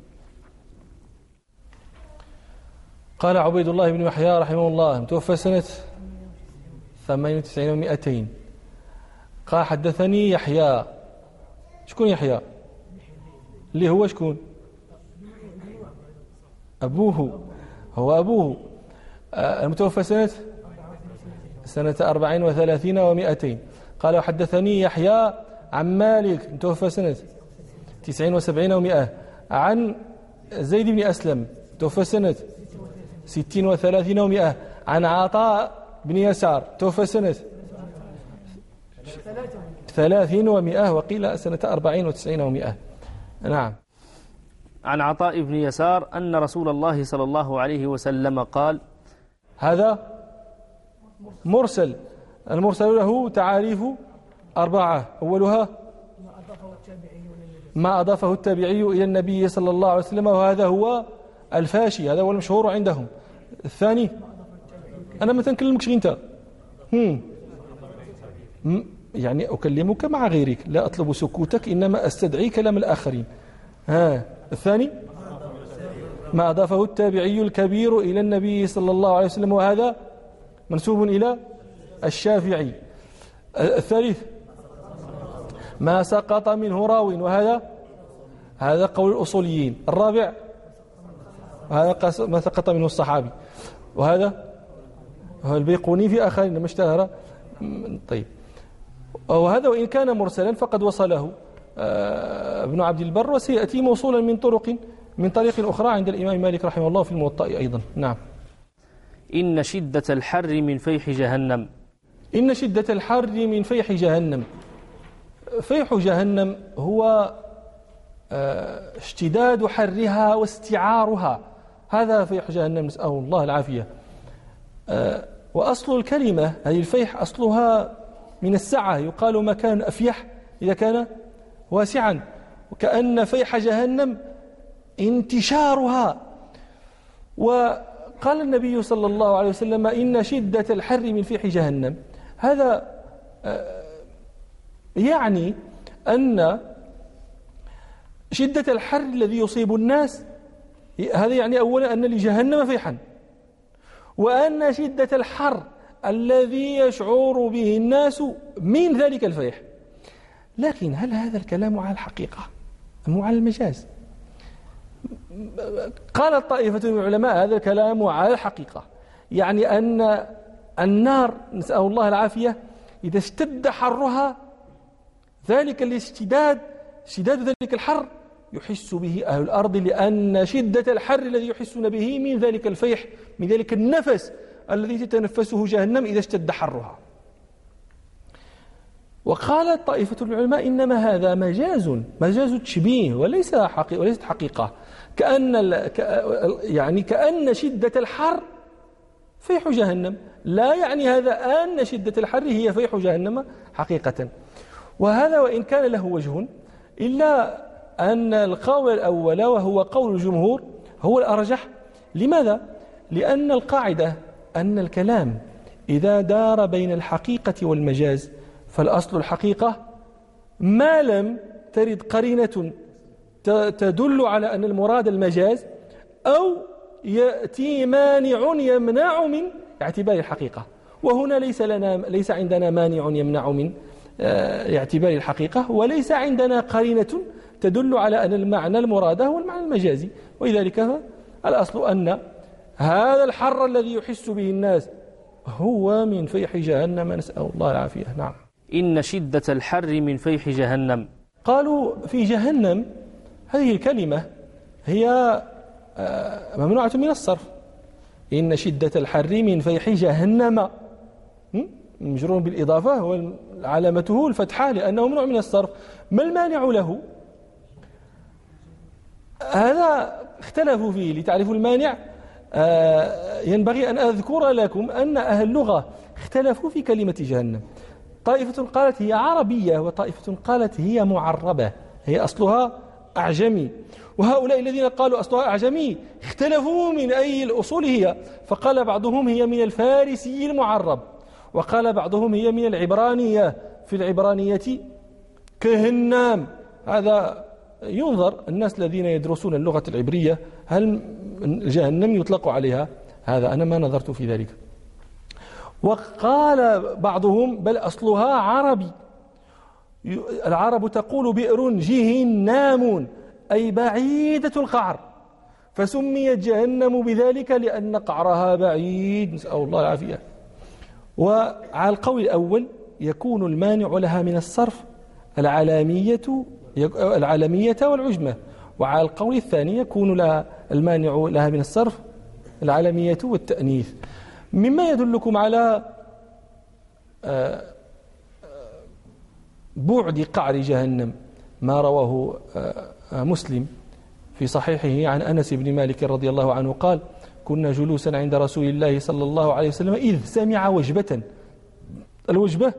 قال عبيد الله بن يحيى رحمه الله، متوفى سنة ثمانية وتسعين ومئتين. قال: حدثني يحيى. شكون يحيى؟ اللي هو شكون؟ أبوه، هو أبوه. المتوفى سنة سنة أربعين وثلاثين ومئتين. قال: حدثني يحيى عن مالك، متوفى سنة تسعين وسبعين ومئة، عن زيد بن أسلم، متوفى سنة ستين وثلاثين ومئة، عن عطاء بن يسار، توفى سنة ثلاثين ومئة، وقيل سنة أربعين وتسعين ومئة. نعم. عن عطاء بن يسار أن رسول الله صلى الله عليه وسلم قال. هذا مرسل. المرسل له تعاريف أربعة. أولها ما أضافه التابعي إلى النبي صلى الله عليه وسلم، وهذا هو الفاشي، هذا هو المشهور عندهم. الثاني، أنا ما تنكلمكش أنت، هم يعني أكلمك مع غيرك، لا أطلب سكوتك، إنما أستدعي كلام الآخرين. ها الثاني ما أضافه التابعي الكبير إلى النبي صلى الله عليه وسلم، وهذا منسوب إلى الشافعي. الثالث ما سقط منه راو، وهذا هذا قول الأصوليين. الرابع هذا ما سقط منه الصحابي، وهذا هو البيقوني في آخرين لما اشتهر. طيب، وهذا وإن كان مرسلا فقد وصله ابن عبد البر، وسيأتي موصولا من طرق من طريق أخرى عند الإمام مالك رحمه الله في الموطأ أيضا. نعم. إن شدة الحر من فيح جهنم. إن شدة الحر من فيح جهنم. فيح جهنم هو اشتداد حرها واستعارها، هذا فيح جهنم، نسأل الله العافية. وأصل الكلمة هذه الفيح أصلها من السعة، يقال مكان أفيح إذا كان واسعا، وكأن فيح جهنم انتشارها. وقال النبي صلى الله عليه وسلم: إن شدة الحر من فيح جهنم. هذا يعني أن شدة الحر الذي يصيب الناس، هذا يعني أولا أن لجهنم فيحا، وأن شدة الحر الذي يشعر به الناس من ذلك الفيح. لكن هل هذا الكلام على الحقيقة أم على المجاز؟ قال طائفة من العلماء هذا الكلام على الحقيقة، يعني أن النار، نسأل الله العافية، إذا اشتد حرها، ذلك الاشتداد اشتداد ذلك الحر يحس به أهل الأرض، لأن شدة الحر الذي يحسون به من ذلك الفيح، من ذلك النفس الذي تتنفسه جهنم إذا اشتد حرها. وقالت طائفة العلماء إنما هذا مجاز، مجاز تشبيه، وليس حقيقة، وليست حقيقة، كأن يعني كأن شدة الحر فيح جهنم، لا يعني هذا أن شدة الحر هي فيح جهنم حقيقة. وهذا وإن كان له وجه، إلا أن القول الأول وهو قول الجمهور هو الأرجح. لماذا؟ لأن القاعدة أن الكلام إذا دار بين الحقيقة والمجاز فالأصل الحقيقة، ما لم ترد قرينة تدل على أن المراد المجاز، أو يأتي مانع يمنع من اعتبار الحقيقة. وهنا ليس لنا ليس عندنا مانع يمنع من اعتبار الحقيقة، وليس عندنا قرينة تدل على أن المعنى المراد هو المعنى المجازي، ولذلك الأصل أن هذا الحر الذي يحس به الناس هو من فيح جهنم، نسأل الله العافية. نعم. إن شدة الحر من فيح جهنم. قالوا في جهنم، هذه الكلمة هي ممنوعة من الصرف. إن شدة الحر من فيح جهنم مجرور بالإضافة وعلامته الفتحة لأنه ممنوع من الصرف. ما المانع له؟ هذا اختلفوا فيه. لتعرفوا المانع ينبغي أن أذكر لكم أن أهل اللغة اختلفوا في كلمة جهنم. طائفة قالت هي عربية، وطائفة قالت هي معربة، هي أصلها أعجمي. وهؤلاء الذين قالوا أصلها أعجمي اختلفوا من أي الأصول هي، فقال بعضهم هي من الفارسي المعرب، وقال بعضهم هي من العبرانية. في العبرانية كهنام. هذا ينظر الناس الذين يدرسون اللغة العبرية هل جهنم يطلق عليها، هذا أنا ما نظرت في ذلك. وقال بعضهم بل أصلها عربي. العرب تقول بئر جهنام أي بعيدة القعر، فسميت جهنم بذلك لأن قعرها بعيد، نسأل الله العافية. وعلى القول الأول يكون المانع لها من الصرف العلامية العلمية والعجمة، وعلى القول الثاني يكون لها المانع لها من الصرف العلمية والتأنيث. مما يدلكم على بعد قعر جهنم ما رواه مسلم في صحيحه عن أنس بن مالك رضي الله عنه قال: كنا جلوسا عند رسول الله صلى الله عليه وسلم إذ سمع وجبة. الوجبة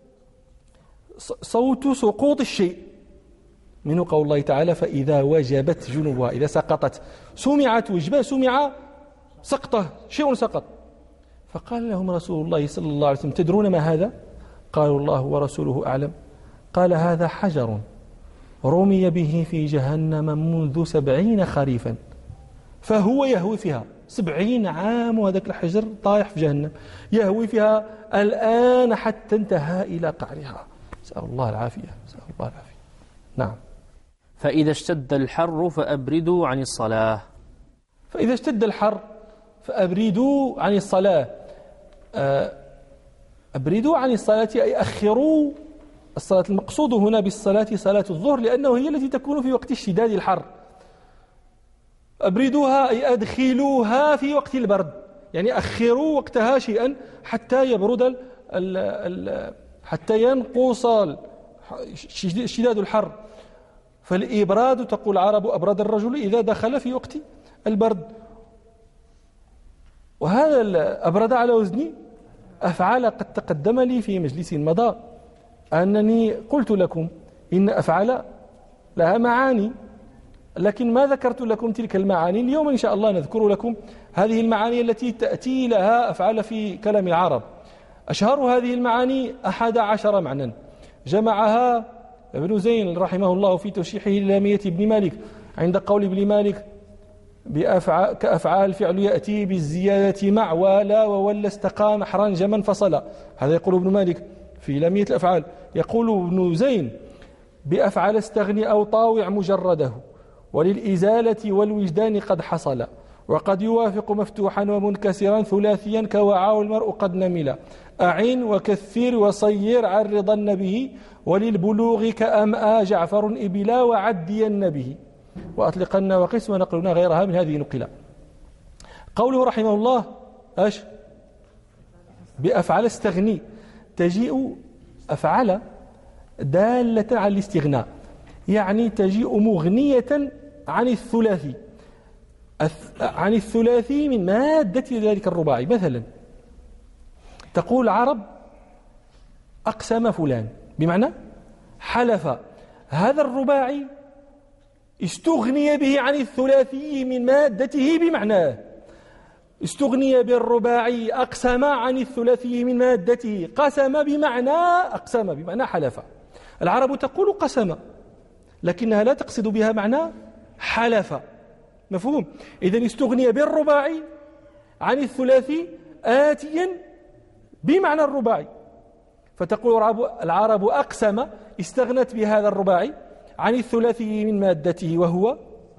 صوت سقوط الشيء، منه قول الله تعالى: فإذا وجبت جنوبها، إذا سقطت. سمعت وجبة، سمع سقطة، شيء سقط. فقال لهم رسول الله صلى الله عليه وسلم: تدرون ما هذا؟ قالوا: الله ورسوله أعلم. قال: هذا حجر رمي به في جهنم منذ سبعين خريفا فهو يهوي فيها. سبعين عام وهذاك الحجر طايح في جهنم يهوي فيها الآن حتى انتهى إلى قعرها. نسأل الله العافية، نسأل الله العافية. نعم. فإذا اشتد الحر فأبردوا عن الصلاة. فإذا اشتد الحر فأبردوا عن الصلاة. أبردوا عن الصلاة أي أخروا الصلاة. المقصود هنا بالصلاة صلاة الظهر، لأنه هي التي تكون في وقت اشتداد الحر. أبردوها أي أدخلوها في وقت البرد، يعني أخروا وقتها شيئا حتى يبرد ال ال ال حتى ينقص اشتداد الحر. فالإبراد تقول العرب أبرد الرجل إذا دخل في وقت البرد. وهذا الأبرد على وزن أفعال. قد تقدم لي في مجلس مضى أنني قلت لكم إن أفعال لها معاني، لكن ما ذكرت لكم تلك المعاني. اليوم إن شاء الله نذكر لكم هذه المعاني التي تأتي لها أفعال في كلام العرب. أشهر هذه المعاني أحد عشر معنى جمعها ابن زين رحمه الله في توشيحه للامية ابن مالك عند قول ابن مالك: بأفعال كأفعال فعل يأتي بالزيادة مع ولا وولا استقام حرنجما فصلا. هذا يقول ابن مالك في لامية الأفعال. يقول ابن زين: بأفعل استغني أو طاوع مجرده وللإزالة والوجدان قد حصل، وقد يوافق مفتوحا ومنكسرا ثلاثيا كوعاء المرء قد نملا، أعين وكثير وصير عرضن به، وللبلوغ كأمآ جعفر إبلا وعدين به، وأطلقنا وقس ونقلنا غيرها من هذه نقلا. قوله رحمه الله أش بأفعل استغني، تجيء أفعل دالة على الاستغناء، يعني تجيء مغنية عن الثلاثي عن الثلاثي من مادة ذلك الرباعي. مثلا تقول العرب أقسم فلان، بمعنى حلف. هذا الرباعي استغني به عن الثلاثي من مادته بمعناه. استغني بالرباعي أقسم عن الثلاثي من مادته. قسم بمعنى أقسم، بمعنى حلف. العرب تقول قسم لكنها لا تقصد بها معنى حلف. مفهوم؟ إذن استغني بالرباعي عن الثلاثي آتيا بمعنى الرباعي. فتقول العرب أقسم، استغنت بهذا الرباعي عن الثلاثي من مادته وهو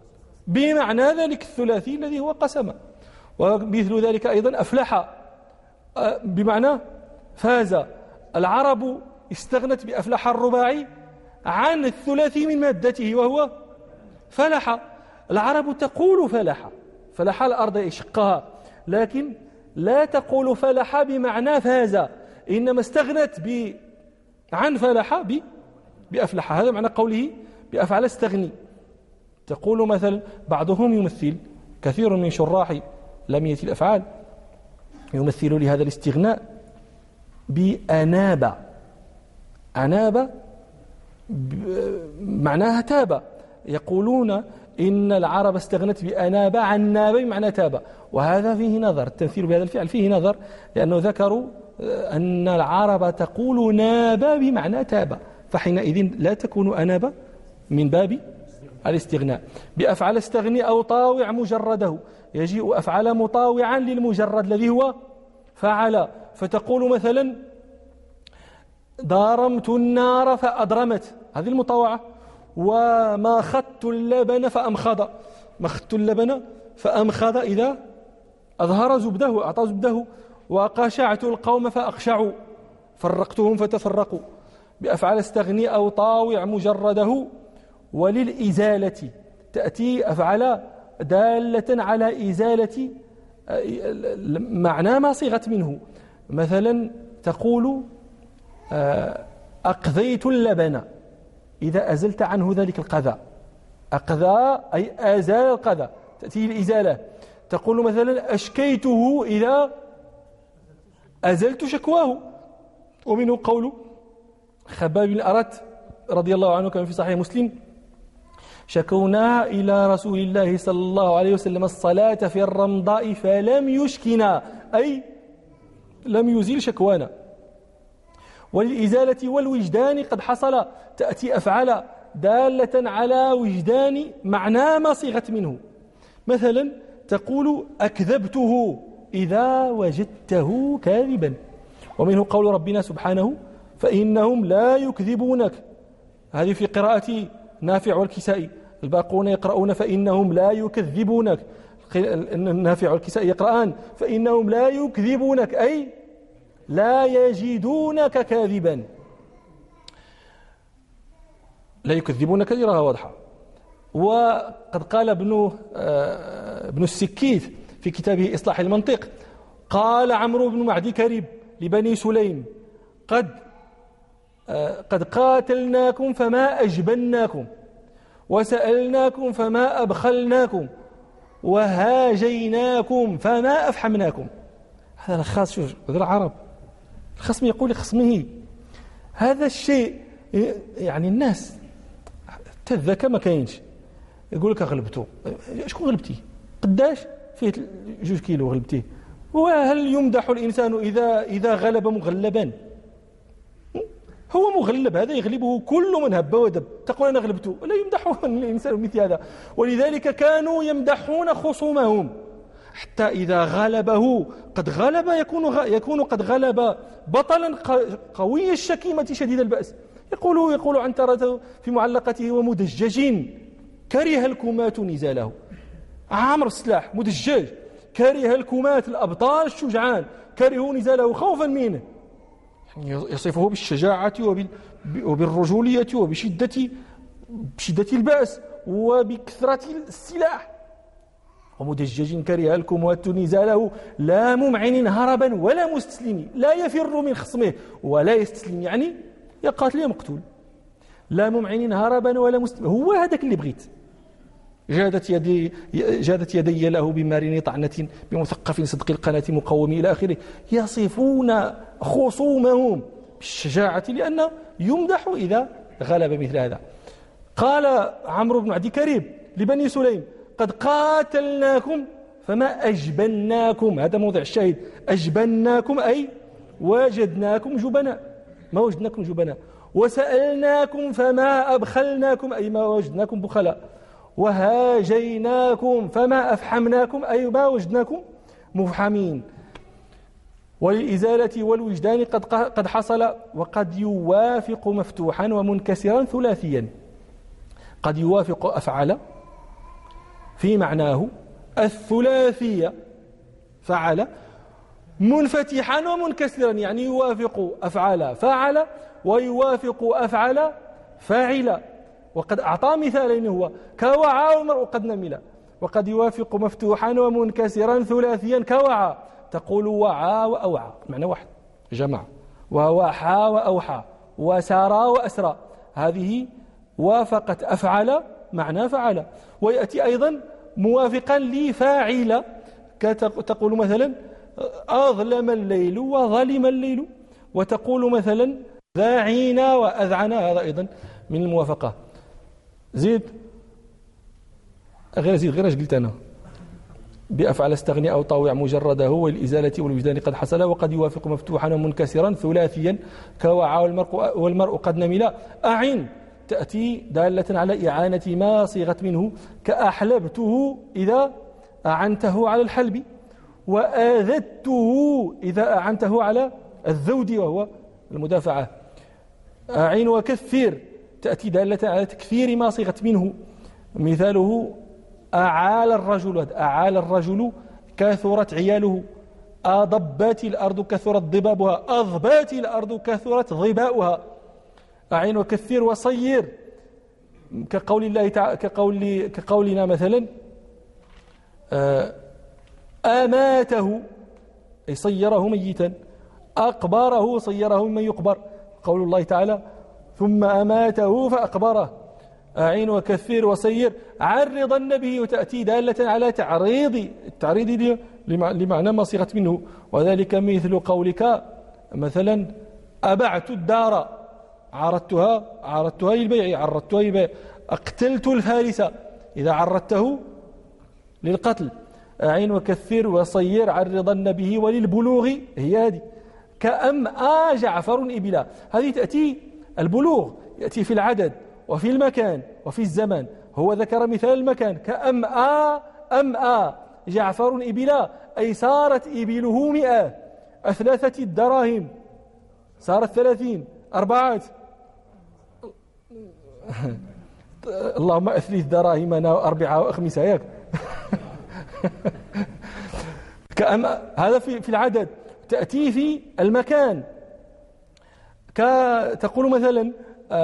بمعنى ذلك الثلاثي الذي هو قسم. ومثل ذلك أيضا أفلح بمعنى فاز. العرب استغنت بأفلح الرباعي عن الثلاثي من مادته وهو فلح. العرب تقول فلح، فلح الأرض يشقها، لكن لا تقول فلح بمعنى فاز، إنما استغنت ب عن فلح ب بأفلح. هذا معنى قوله بأفعل استغني. تقول مثلا بعضهم يمثل، كثير من شراح لامية الأفعال يمثل لهذا الاستغناء بأناب. أناب معناها تاب. يقولون إن العرب استغنت بأناب عن ناب بمعنى تاب، وهذا فيه نظر. التمثيل بهذا الفعل فيه نظر، لأنه ذكروا أن العرب تقول ناب بمعنى تاب، فحينئذ لا تكون أناب من باب الاستغناء. بأفعل استغني أو طاوع مجرده، يجيء أفعل مطاوعا للمجرد الذي هو فعل. فتقول مثلا ضارمت النار فأضرمت، هذه المطاوعة. وما خدت اللبن فأمخض، ما خدت اللبن فأمخض إذا أظهر زبده، أعطى زبده. وقشعت القوم فأقشعوا، فرقتهم فتفرقوا. بأفعل استغني أو طاوع مجرده. وللإزالة تأتي أفعل دالة على إزالة معنى ما صيغت منه. مثلا تقول أقذيت اللبن إذا أزلت عنه ذلك القذى. أقذى أي أزال القذى، تأتي الإزالة. تقول مثلا أشكيته إذا أزلت شكواه. ومنه قول خباب بن الأرت رضي الله عنه كما في صحيح مسلم: شكونا إلى رسول الله صلى الله عليه وسلم الصلاة في الرمضاء فلم يشكنا، أي لم يزيل شكوانا. وللإزالة والوجدان قد حصل، تأتي أفعال دالة على وجدان معنى ما صيغت منه. مثلا تقول أكذبته إذا وجدته كاذبا. ومنه قول ربنا سبحانه: فإنهم لا يكذبونك. هذه في قراءة نافع والكسائي. الباقون يقرؤون فإنهم لا يكذبونك، النافع والكسائي يقرآن فإنهم لا يكذبونك، أي لا يجدونك كاذبا. لا يكذبونك يراها واضحة. وقد قال ابن ابن السكيت في كتابه إصلاح المنطق: قال عمرو بن معدي كريب لبني سليم: قد قد قاتلناكم فما أجبناكم، وسألناكم فما أبخلناكم، وهاجيناكم فما أفحمناكم. هذا الخاص، شوف هذا العرب الخصم يقول لخصمه هذا الشيء. يعني الناس تذكى ما كاينش، يقول لك غلبته. شكون غلبتيه؟ قداش فيه جوج كيلو غلبتيه؟ وهل يمدح الإنسان إذا إذا غلب مغلبا؟ هو مغلب، هذا يغلبه كل من هب ودب. تقول أنا غلبته، لا يمدح الإنسان مثل هذا. ولذلك كانوا يمدحون خصومهم، حتى إذا غلبه قد غلب يكون يكون قد غلب بطلا قوي الشكيمة شديد البأس. يقول يقول عنترة في معلقته: ومدجج كره الكمات نزاله. عامر السلاح مدجج كره الكمات، الأبطال الشجعان كرهوا نزاله خوفا منه. يصفه بالشجاعة وبالرجولية وبشدة بشدة البأس وبكثرة السلاح. ومدجج كره الكمات نزاله لا ممعن هربا ولا مستسلم، لا يفر من خصمه ولا يستسلم، يعني يا قاتل يا مقتول. لا ممعن هربا ولا مستسلم، هو هذاك اللي بغيت. جادت يدي جادت يدي له بمارين طعنة بمثقف صدق القناة مقوم إلى آخره. يصفون خصومهم بالشجاعة لأن يمدح إذا غلب مثل هذا. قال عمرو بن عدي كريب لبني سليم: قد قاتلناكم فما أجبناكم. هذا موضع الشاهد. أجبناكم أي وجدناكم جبناء، ما وجدناكم جبناء. وسألناكم فما أبخلناكم أي ما وجدناكم بخلاء. وهاجيناكم فما أفحمناكم أي ما وجدناكم مفحمين. وللإزالة والوجدان قد قد حصل. وقد يوافق مفتوحا ومنكسرا ثلاثيا. قد يوافق أفعل في معناه الثلاثية فعل منفتحا ومنكسرا، يعني يوافق أفعل فعل ويوافق أفعل فاعل. وقد أعطى مثالين هو كوعى والمرء قد نمل، وقد يوافق مفتوحا ومنكسرا ثلاثيا كوعى، تقول وعى وأوعى معنى واحد جمع، ووحى وأوحى وسارى وأسرى، هذه وافقت أفعل معنى فعل. ويأتي أيضا موافقا لفاعل، تقول مثلا أظلم الليل وظلم الليل، وتقول مثلا ذاعينا وأذعنا، هذا أيضا من الموافقة. زيد غير زيد غير اش قلت أنا بأفعل استغني أو طاوع مجرده والإزالة والوجدان قد حصل، وقد يوافق مفتوحا ومنكسرا ثلاثيا كوعى والمرء, والمرء قد نمل. أعن تأتي دالة على إعانة ما صيغت منه كأحلبته إذا أعنته على الحلب، وآذته إذا أعنته على الذود وهو المدافعة. أعن وكثير تأتي دالة على تكثير ما صيغت منه، مثاله أعال الرجل، أعال الرجل كثرت عياله، أضبت الأرض كثرت ضبابها، أضبات الأرض كثرت ضباؤها. أعين وكثير وصير كقول الله تعالى، كقول كقولنا مثلا أماته أي صيره ميتا، أقبره صيره ممن يقبر، قول الله تعالى ثم أماته فأقبره. أعين وكثير وصير عرضن به، وتأتي دالة على تعريض التعريض لمعنى ما صيغت منه، وذلك مثل قولك مثلا أبعت الدار، عرضتها عرضتها للبيع، عرضتها للبيع. أقتلت الفارس إذا عرضته للقتل. أعين وكثير وصير عرضن به وللبلوغ، هي هذه كأم آ جعفر إبلا، هذه تأتي البلوغ يأتي في العدد وفي المكان وفي الزمان. هو ذكر مثال المكان كأم آ أم آ جعفر إبلا، أي صارت إبله مئة، أثلاثة الدراهم صارت ثلاثين، أربعات اللهم أثلث دراهمنا أربعة وأخمسة ياك كأم هذا في في العدد. تأتي في المكان كتقول مثلا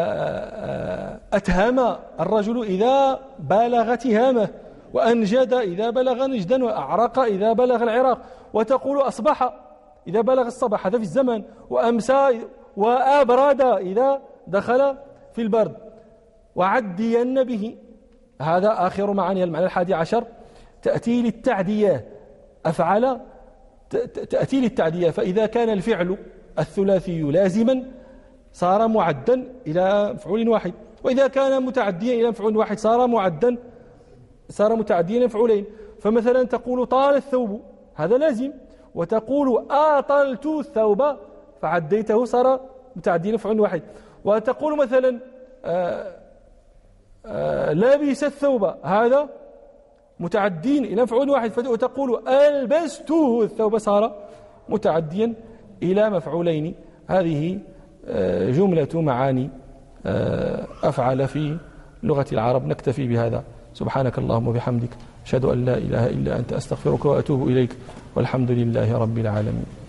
أتهم الرجل إذا بلغ تهامه، وأنجد إذا بلغ نجدا، وأعرق إذا بلغ العراق. وتقول أصبح إذا بلغ الصباح، هذا في الزمن، وأمسى وأبرد إذا دخل في البرد. وعدين به، هذا آخر معاني المعنى الحادي عشر، تأتي للتعدية، أفعل تأتي للتعدية، فإذا كان الفعل الثلاثي لازما صار معدا إلى مفعول واحد، وإذا كان متعديا إلى مفعول واحد صار معدا صار متعديا إلى مفعولين. فمثلا تقول طال الثوب، هذا لازم، وتقول آطلت الثوب فعديته صار متعديا إلى مفعول واحد. وتقول مثلا آآ آآ لابس الثوب، هذا متعدين إلى مفعول واحد، فتقول ألبسته الثوب صار متعديا إلى مفعولين. هذه جملة معاني أفعل في لغة العرب. نكتفي بهذا. سبحانك اللهم وبحمدك، أشهد أن لا إله إلا أنت، أستغفرك وأتوب إليك، والحمد لله رب العالمين.